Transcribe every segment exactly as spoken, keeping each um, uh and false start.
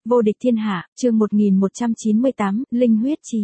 Vô địch thiên hạ, chương một nghìn một trăm chín mươi tám, Linh huyết trì.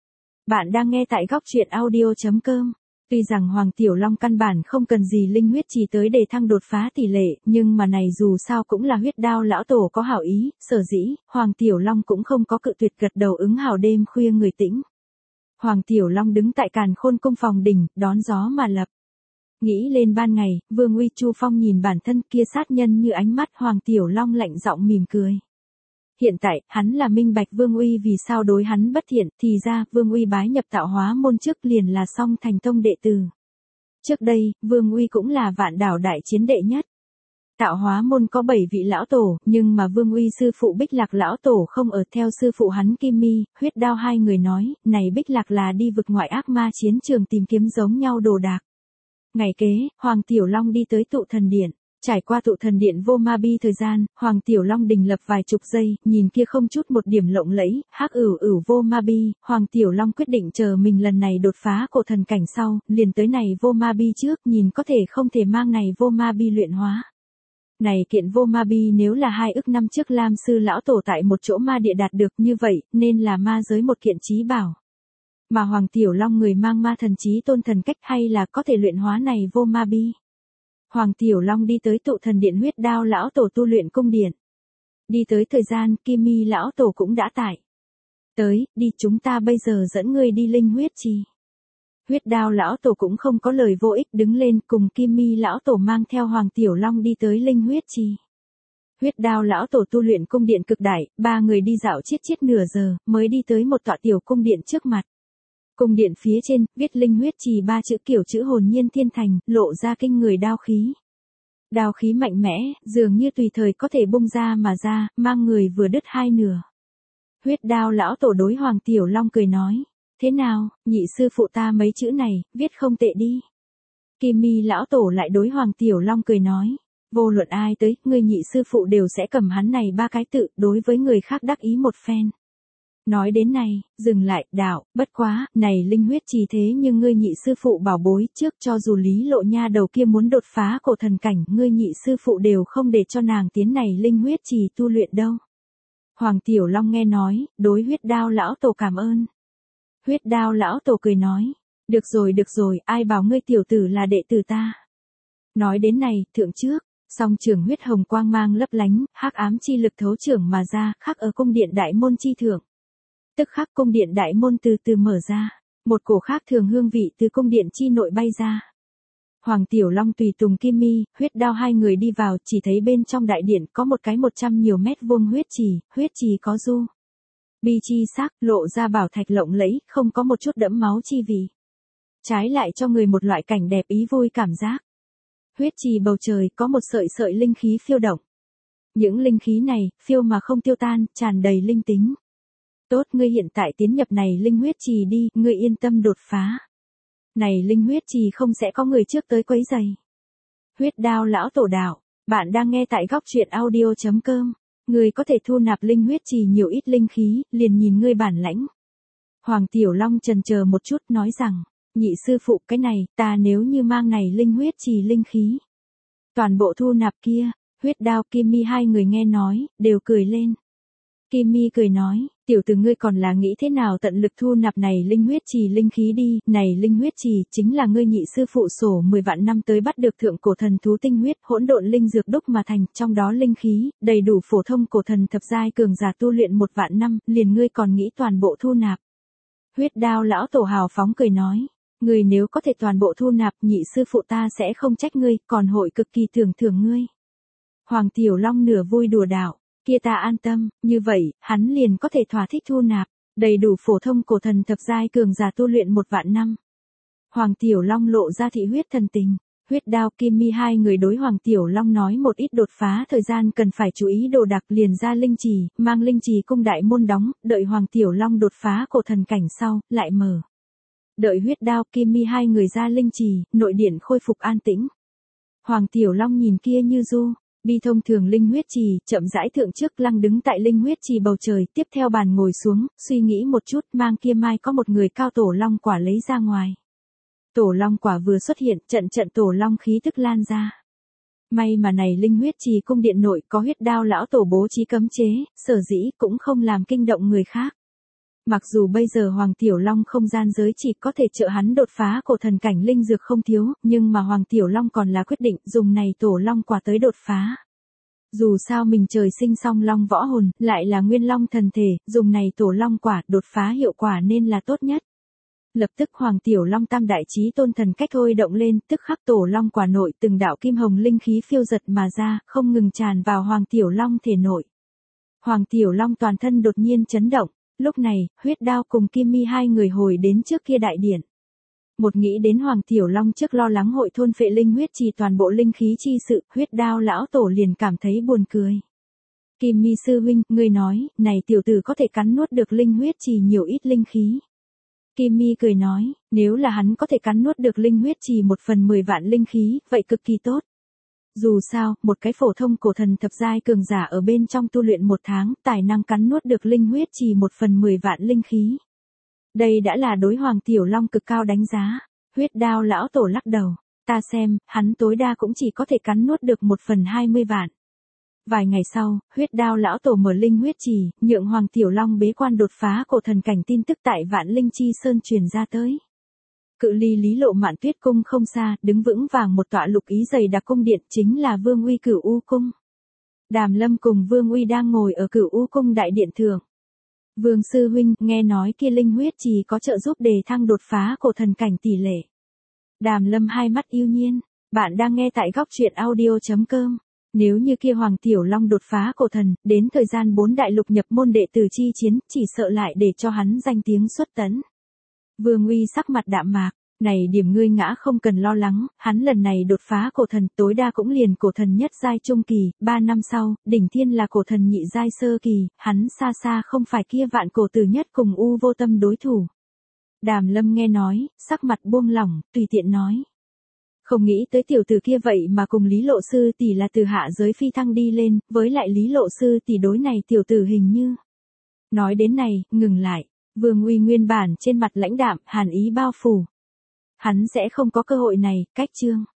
Bạn đang nghe tại góc truyện audio chấm com. Tuy rằng Hoàng Tiểu Long căn bản không cần gì linh huyết trì tới để thăng đột phá tỷ lệ, nhưng mà này dù sao cũng là huyết đao lão tổ có hảo ý, sở dĩ, Hoàng Tiểu Long cũng không có cự tuyệt gật đầu ứng hào đêm khuya người tĩnh. Hoàng Tiểu Long đứng tại càn khôn cung phòng đỉnh, đón gió mà lập. Nghĩ lên ban ngày, Vương Uy Chu Phong nhìn bản thân kia sát nhân như ánh mắt Hoàng Tiểu Long lạnh giọng mỉm cười. Hiện tại, hắn là minh bạch Vương Uy vì sao đối hắn bất thiện, thì ra, Vương Uy bái nhập tạo hóa môn trước liền là song thành tông đệ tử. Trước đây, Vương Uy cũng là vạn đảo đại chiến đệ nhất. Tạo hóa môn có bảy vị lão tổ, nhưng mà Vương Uy sư phụ Bích Lạc lão tổ không ở theo sư phụ hắn Kim Mi, huyết đao hai người nói, này Bích Lạc là đi vực ngoại ác ma chiến trường tìm kiếm giống nhau đồ đạc. Ngày kế, Hoàng Tiểu Long đi tới tụ thần điện. Trải qua tụ thần điện vô ma bi thời gian, Hoàng Tiểu Long đình lập vài chục giây, nhìn kia không chút một điểm lộng lẫy, hắc ửu ửu vô ma bi, Hoàng Tiểu Long quyết định chờ mình lần này đột phá cổ thần cảnh sau, liền tới này vô ma bi trước, nhìn có thể không thể mang này vô ma bi luyện hóa. Này kiện vô ma bi nếu là hai ức năm trước Lam sư lão tổ tại một chỗ ma địa đạt được như vậy, nên là ma giới một kiện chí bảo. Mà Hoàng Tiểu Long người mang ma thần chí tôn thần cách hay là có thể luyện hóa này vô ma bi. Hoàng Tiểu Long đi tới tụ thần điện huyết đao lão tổ tu luyện cung điện. Đi tới thời gian, Kim Mi lão tổ cũng đã tại. Tới, đi chúng ta bây giờ dẫn ngươi đi linh huyết trì. Huyết đao lão tổ cũng không có lời vô ích đứng lên cùng Kim Mi lão tổ mang theo Hoàng Tiểu Long đi tới linh huyết trì. Huyết đao lão tổ tu luyện cung điện cực đại, ba người đi dạo chiết chiết nửa giờ, mới đi tới một tọa tiểu cung điện trước mặt. Cung điện phía trên, viết linh huyết trì ba chữ kiểu chữ hồn nhiên thiên thành, lộ ra kinh người đao khí. Đao khí mạnh mẽ, dường như tùy thời có thể bung ra mà ra, mang người vừa đứt hai nửa. Huyết đao lão tổ đối Hoàng Tiểu Long cười nói, thế nào, nhị sư phụ ta mấy chữ này, viết không tệ đi. Kim Mi lão tổ lại đối Hoàng Tiểu Long cười nói, vô luận ai tới, người nhị sư phụ đều sẽ cầm hắn này ba cái tự, đối với người khác đắc ý một phen. Nói đến này, dừng lại, đạo, bất quá, này linh huyết trì thế nhưng ngươi nhị sư phụ bảo bối trước cho dù Lý Lộ Nha đầu kia muốn đột phá cổ thần cảnh, ngươi nhị sư phụ đều không để cho nàng tiến này linh huyết trì tu luyện đâu. Hoàng Tiểu Long nghe nói, đối huyết đao lão tổ cảm ơn. Huyết đao lão tổ cười nói, được rồi được rồi, ai bảo ngươi tiểu tử là đệ tử ta. Nói đến này, thượng trước, song trường huyết hồng quang mang lấp lánh, hắc ám chi lực thấu trưởng mà ra, khắc ở cung điện đại môn chi thượng. Tức khắc cung điện đại môn từ từ mở ra, một cổ khác thường hương vị từ cung điện chi nội bay ra. Hoàng Tiểu Long tùy tùng Kim Mi, huyết đao hai người đi vào, chỉ thấy bên trong đại điện có một cái một trăm nhiều mét vuông huyết trì, huyết trì có du bi chi sắc, lộ ra bảo thạch lộng lẫy, không có một chút đẫm máu chi vị. Trái lại cho người một loại cảnh đẹp ý vui cảm giác. Huyết trì bầu trời có một sợi sợi linh khí phiêu động. Những linh khí này, phiêu mà không tiêu tan, tràn đầy linh tính. Tốt, ngươi hiện tại tiến nhập này linh huyết trì đi, ngươi yên tâm đột phá. Này linh huyết trì không sẽ có người trước tới quấy rầy. Huyết đao lão tổ đạo, bạn đang nghe tại góc truyện audio chấm com. Ngươi có thể thu nạp linh huyết trì nhiều ít linh khí, liền nhìn ngươi bản lãnh. Hoàng Tiểu Long chần chờ một chút nói rằng, nhị sư phụ cái này, ta nếu như mang này linh huyết trì linh khí. Toàn bộ thu nạp kia, huyết đao Kim Mi hai người nghe nói, đều cười lên. Kim Mi cười nói, tiểu tử ngươi còn là nghĩ thế nào tận lực thu nạp này linh huyết trì linh khí đi, này linh huyết trì chính là ngươi nhị sư phụ sổ mười vạn năm tới bắt được thượng cổ thần thú tinh huyết, hỗn độn linh dược đúc mà thành, trong đó linh khí, đầy đủ phổ thông cổ thần thập giai cường giả tu luyện một vạn năm, liền ngươi còn nghĩ toàn bộ thu nạp. Huyết đao lão tổ hào phóng cười nói, ngươi nếu có thể toàn bộ thu nạp, nhị sư phụ ta sẽ không trách ngươi, còn hội cực kỳ thưởng thưởng ngươi. Hoàng Tiểu Long nửa vui đùa đạo. Kia ta an tâm, như vậy, hắn liền có thể thỏa thích thu nạp, đầy đủ phổ thông cổ thần thập giai cường giả tu luyện một vạn năm. Hoàng Tiểu Long lộ ra thị huyết thần tình, huyết đao Kim Mi hai người đối Hoàng Tiểu Long nói một ít đột phá thời gian cần phải chú ý đồ đạc liền ra linh trì, mang linh trì cung đại môn đóng, đợi Hoàng Tiểu Long đột phá cổ thần cảnh sau, lại mở. Đợi huyết đao Kim Mi hai người ra linh trì, nội điện khôi phục an tĩnh. Hoàng Tiểu Long nhìn kia như du. Bi thông thường linh huyết trì, chậm rãi thượng trước lăng đứng tại linh huyết trì bầu trời, tiếp theo bàn ngồi xuống, suy nghĩ một chút, mang kia mai có một người cao tổ long quả lấy ra ngoài. Tổ long quả vừa xuất hiện, trận trận tổ long khí tức lan ra. May mà này linh huyết trì cung điện nội có huyết đao lão tổ bố trí cấm chế, sở dĩ cũng không làm kinh động người khác. Mặc dù bây giờ Hoàng Tiểu Long không gian giới chỉ có thể trợ hắn đột phá cổ thần cảnh linh dược không thiếu, nhưng mà Hoàng Tiểu Long còn là quyết định dùng này tổ long quả tới đột phá. Dù sao mình trời sinh song long võ hồn, lại là nguyên long thần thể, dùng này tổ long quả đột phá hiệu quả nên là tốt nhất. Lập tức Hoàng Tiểu Long tam đại chí tôn thần cách thôi động lên, tức khắc tổ long quả nội từng đạo kim hồng linh khí phiêu giật mà ra, không ngừng tràn vào Hoàng Tiểu Long thể nội. Hoàng Tiểu Long toàn thân đột nhiên chấn động, lúc này, huyết đao cùng Kim Mi hai người hồi đến trước kia đại điện. Một nghĩ đến Hoàng Tiểu Long trước lo lắng hội thôn phệ linh huyết trì toàn bộ linh khí chi sự, huyết đao lão tổ liền cảm thấy buồn cười. Kim Mi sư huynh, ngươi nói, này tiểu tử có thể cắn nuốt được linh huyết trì nhiều ít linh khí. Kim Mi cười nói, nếu là hắn có thể cắn nuốt được linh huyết trì một phần mười vạn linh khí, vậy cực kỳ tốt. Dù sao, một cái phổ thông cổ thần thập giai cường giả ở bên trong tu luyện một tháng, tài năng cắn nuốt được linh huyết trì một phần mười vạn linh khí. Đây đã là đối Hoàng Tiểu Long cực cao đánh giá. Huyết đao lão tổ lắc đầu, ta xem, hắn tối đa cũng chỉ có thể cắn nuốt được một phần hai mươi vạn. Vài ngày sau, huyết đao lão tổ mở linh huyết trì, nhượng Hoàng Tiểu Long bế quan đột phá cổ thần cảnh tin tức tại Vạn Linh Chi Sơn truyền ra tới. Cự ly Lý Lộ Mạn Tuyết cung không xa, đứng vững vàng một tọa lục ý dày đặc cung điện chính là Vương Uy Cửu U cung. Đàm Lâm cùng Vương Uy đang ngồi ở Cửu U cung đại điện thượng. Vương sư huynh, nghe nói kia linh huyết trì có trợ giúp đề thăng đột phá cổ thần cảnh tỷ lệ. Đàm Lâm hai mắt yêu nhiên, bạn đang nghe tại góc truyện audio chấm com. Nếu như kia Hoàng Tiểu Long đột phá cổ thần, đến thời gian bốn đại lục nhập môn đệ tử chi chiến, chỉ sợ lại để cho hắn danh tiếng xuất tấn. Vương Uy sắc mặt đạm mạc, này điểm ngươi ngã không cần lo lắng, hắn lần này đột phá cổ thần tối đa cũng liền cổ thần nhất giai trung kỳ, ba năm sau, đỉnh thiên là cổ thần nhị giai sơ kỳ, hắn xa xa không phải kia vạn cổ tử nhất cùng U Vô Tâm đối thủ. Đàm Lâm nghe nói, sắc mặt buông lỏng, tùy tiện nói. Không nghĩ tới tiểu tử kia vậy mà cùng Lý Lộ sư tỷ là từ hạ giới phi thăng đi lên, với lại Lý Lộ sư tỷ đối này tiểu tử hình như. Nói đến này, ngừng lại, Vương Uy nguyên bản trên mặt lãnh đạm, hàn ý bao phủ. Hắn sẽ không có cơ hội này, cách chương.